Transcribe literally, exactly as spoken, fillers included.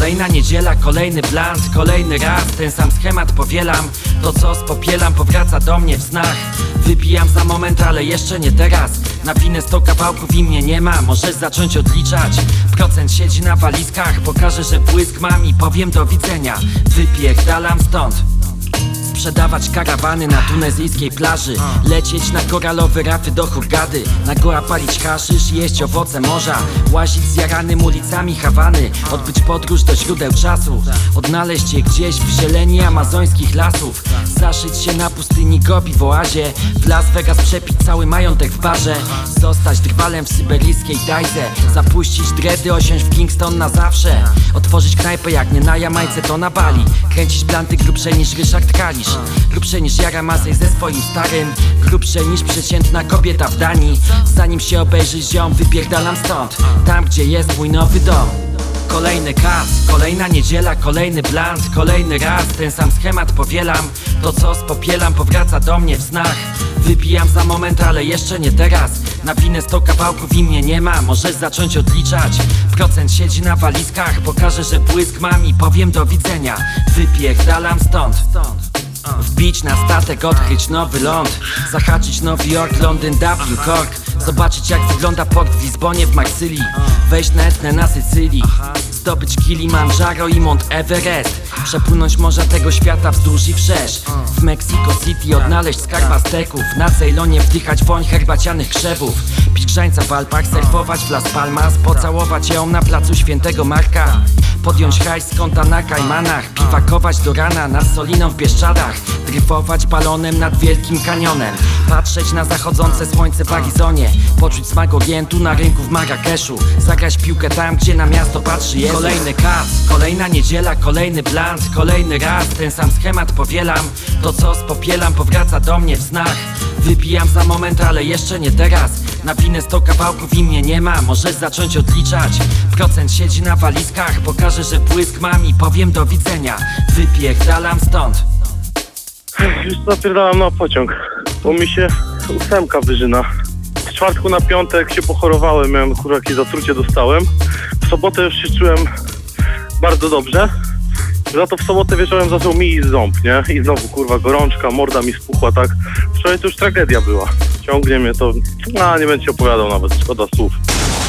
Kolejna niedziela, kolejny blant, kolejny raz ten sam schemat powielam. To co spopielam powraca do mnie w snach. Wypijam za moment, ale jeszcze nie teraz. Nawinę sto kawałków i mnie nie ma. Możesz zacząć odliczać. Procent siedzi na walizkach. Pokażę, że błysk mam i powiem do widzenia. Wypierdalam stąd. Sprzedawać karawany na tunezyjskiej plaży. Lecieć na koralowe rafy do Hurgady. Na goła palić haszysz, jeść owoce morza. Łazić zjaranym ulicami Hawany. Odbyć podróż do źródeł czasu. Odnaleźć je gdzieś w zieleni amazońskich lasów. Zaszyć się na pustyni Gobi w oazie. W Las Vegas przepić cały majątek w barze. Zostać drwalem w syberyjskiej dajze. Zapuścić dredy, osiąść w Kingston na zawsze. Otworzyć knajpę jak nie na Jamajce to na Bali. Kręcić planty grubsze niż Ryszard Kalisz. Grubsze niż Jara Masej ze swoim starym. Grubsze niż przeciętna kobieta w Danii. Zanim się obejrzy ziom, wypierdalam stąd. Tam gdzie jest mój nowy dom. Kolejny kas, kolejna niedziela, kolejny blant. Kolejny raz ten sam schemat powielam. To co spopielam powraca do mnie w snach. Wypijam za moment, ale jeszcze nie teraz. Nawinę sto kawałków i mnie nie ma. Możesz zacząć odliczać. Procent siedzi na walizkach. Pokażę, że błysk mam i powiem do widzenia. Wypierdalam stąd. Wbić na statek, odkryć nowy ląd. Zahaczyć Nowy Jork, Londyn, Dublin, Cork. Zobaczyć jak wygląda port w Lizbonie, w Marsylii. Wejść na Etnę na Sycylii. Zdobyć Kilimandżaro i Mount Everest. Przepłynąć morza tego świata wzdłuż i wszerz. W Mexico City odnaleźć skarb Azteków. Na Ceylonie wdychać woń herbacianych krzewów. Pić grzańca w Alpach, surfować w Las Palmas. Pocałować ją na placu Świętego Marka. Podjąć hajs z konta na Kajmanach. Piwakować do rana nad Soliną w Bieszczadach. Dryfować balonem nad Wielkim Kanionem. Patrzeć na zachodzące słońce w Arizonie. Poczuć smak orientu na rynku w Marrakeszu. Zagrać piłkę tam, gdzie na miasto patrzy Jezus. Kolejny kas, kolejna niedziela, kolejny blant. Kolejny raz ten sam schemat powielam. To co spopielam powraca do mnie w snach. Wypijam za moment, ale jeszcze nie teraz. Nawinę sto kawałków i mnie nie ma. Możesz zacząć odliczać. Procent siedzi na walizkach. Pokażę, że błysk mam i powiem do widzenia. Wypierdalam stąd. Już zapierdalam na pociąg, bo mi się ósemka wyżyna. Z czwartku na piątek się pochorowałem, miałem kurwa jakieś zatrucie dostałem. W sobotę już się czułem bardzo dobrze. Za to w sobotę wieczorem zaczął mi ząb, nie? I znowu kurwa gorączka, morda mi spuchła, tak? Wczoraj to już tragedia była. Ciągnie mnie to, a nie będę ci opowiadał nawet, szkoda słów.